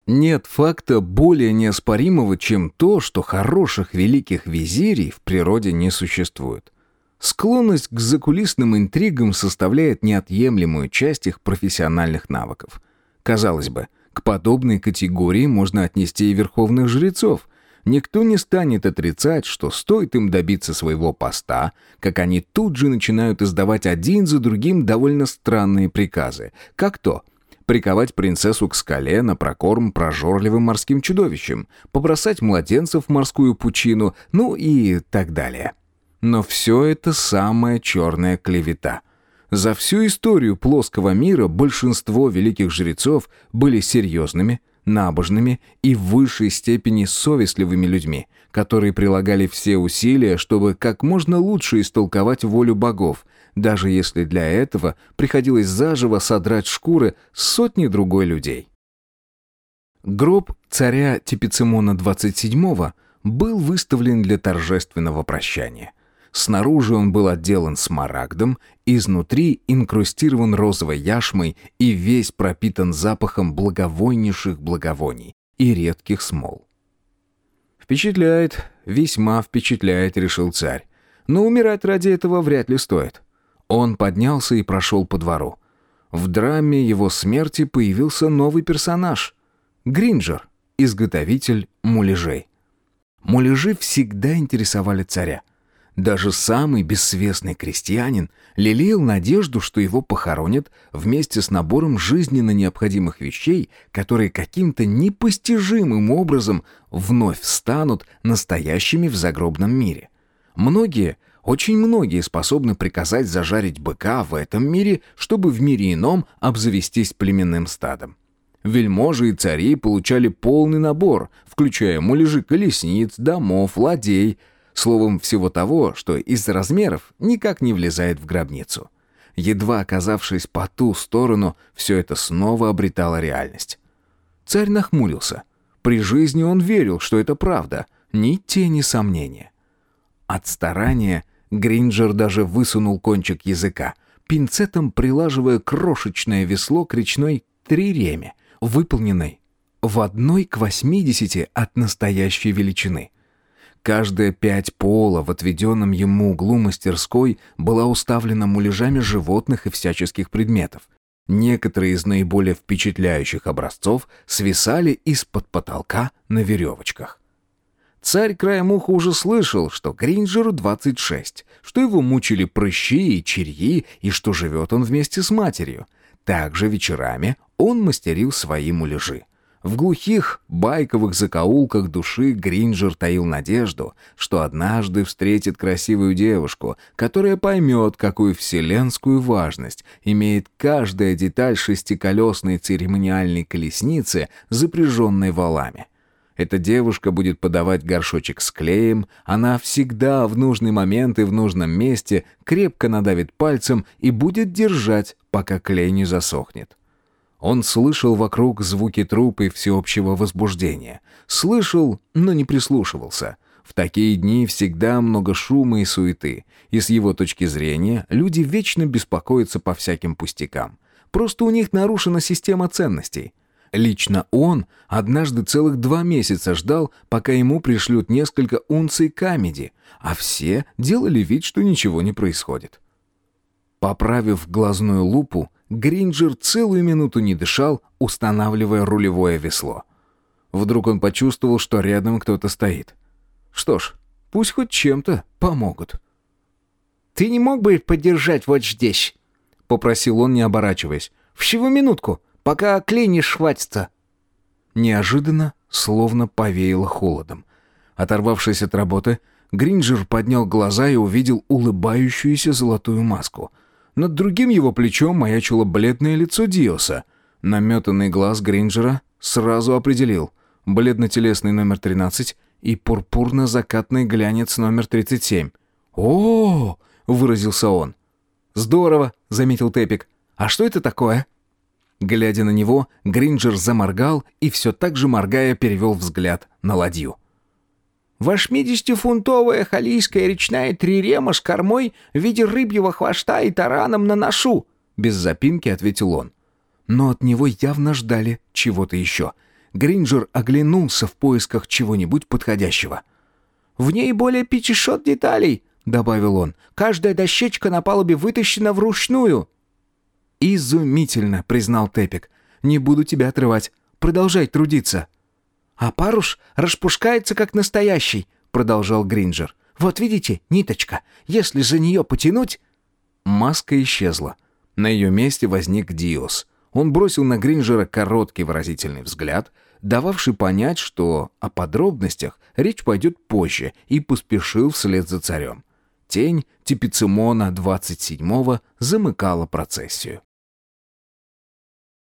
Нет факта более неоспоримого, чем то, что хороших великих визирей в природе не существует. Склонность к закулисным интригам составляет неотъемлемую часть их профессиональных навыков. Казалось бы, к подобной категории можно отнести и верховных жрецов. Никто не станет отрицать, что стоит им добиться своего поста, как они тут же начинают издавать один за другим довольно странные приказы. Как то приковать принцессу к скале на прокорм прожорливым морским чудовищам, побросать младенцев в морскую пучину, ну и так далее. Но все это самая черная клевета. За всю историю плоского мира большинство великих жрецов были серьезными, набожными и в высшей степени совестливыми людьми, которые прилагали все усилия, чтобы как можно лучше истолковать волю богов, даже если для этого приходилось заживо содрать шкуры сотни другой людей. Гроб царя Типицимона XXVII был выставлен для торжественного прощания. Снаружи он был отделан смарагдом, изнутри инкрустирован розовой яшмой и весь пропитан запахом благовойнейших благовоний и редких смол. «Впечатляет, весьма впечатляет», — решил царь. «Но умирать ради этого вряд ли стоит». Он поднялся и прошел по двору. В драме его смерти появился новый персонаж — Гринджер, изготовитель муляжей. Муляжи всегда интересовали царя. Даже самый бессвестный крестьянин лелеял надежду, что его похоронят вместе с набором жизненно необходимых вещей, которые каким-то непостижимым образом вновь станут настоящими в загробном мире. Очень многие способны приказать зажарить быка в этом мире, чтобы в мире ином обзавестись племенным стадом. Вельможи и цари получали полный набор, включая муляжи колесниц, домов, ладей, словом, всего того, что из-за размеров никак не влезает в гробницу. Едва оказавшись по ту сторону, все это снова обретало реальность. Царь нахмурился. При жизни он верил, что это правда, ни тени сомнения. От старания Гринджер даже высунул кончик языка, пинцетом прилаживая крошечное весло к речной триреме, выполненной в 1:80 от настоящей величины. Каждая пять пола в отведенном ему углу мастерской была уставлена муляжами животных и всяческих предметов. Некоторые из наиболее впечатляющих образцов свисали из-под потолка на веревочках. Царь краем уха уже слышал, что Гринджеру 26, что его мучили прыщи и черьи, и что живет он вместе с матерью. Также вечерами он мастерил свои муляжи. В глухих, байковых закоулках души Гринджер таил надежду, что однажды встретит красивую девушку, которая поймет, какую вселенскую важность имеет каждая деталь шестиколесной церемониальной колесницы, запряженной валами. Эта девушка будет подавать горшочек с клеем, она всегда в нужный момент и в нужном месте крепко надавит пальцем и будет держать, пока клей не засохнет. Он слышал вокруг звуки труп и всеобщего возбуждения. Слышал, но не прислушивался. В такие дни всегда много шума и суеты, и с его точки зрения люди вечно беспокоятся по всяким пустякам. Просто у них нарушена система ценностей. Лично он однажды целых 2 месяца ждал, пока ему пришлют несколько унций камеди, а все делали вид, что ничего не происходит. Поправив глазную лупу, Гринджер целую минуту не дышал, устанавливая рулевое весло. Вдруг он почувствовал, что рядом кто-то стоит. Что ж, пусть хоть чем-то помогут. «Ты не мог бы подержать вот здесь?» — попросил он, не оборачиваясь. «Всего минутку, пока клей не схватится». Неожиданно, словно повеяло холодом. Оторвавшись от работы, Гринджер поднял глаза и увидел улыбающуюся золотую маску. Над другим его плечом маячило бледное лицо Диоса. Наметанный глаз Гринджера сразу определил бледнотелесный номер 13 и пурпурно-закатный глянец номер 37. «О-о-о!» — выразился он. «Здорово!» — заметил Тепик. «А что это такое?» Глядя на него, Гринджер заморгал и все так же моргая перевел взгляд на ладью. 80-фунтовая халийская речная трирема с кормой в виде рыбьего хвоста и тараном на носу», — без запинки ответил он. Но от него явно ждали чего-то еще. Гринджер оглянулся в поисках чего-нибудь подходящего. «В ней более 500 деталей», — добавил он. «Каждая дощечка на палубе вытащена вручную». «Изумительно», — признал Тепик. «Не буду тебя отрывать. Продолжай трудиться». «А парус распускается как настоящий», — продолжал Гринджер. «Вот видите, ниточка. Если за нее потянуть...» Маска исчезла. На ее месте возник Диос. Он бросил на Гринджера короткий выразительный взгляд, дававший понять, что о подробностях речь пойдет позже, и поспешил вслед за царем. Тень Типицимона 27-го замыкала процессию.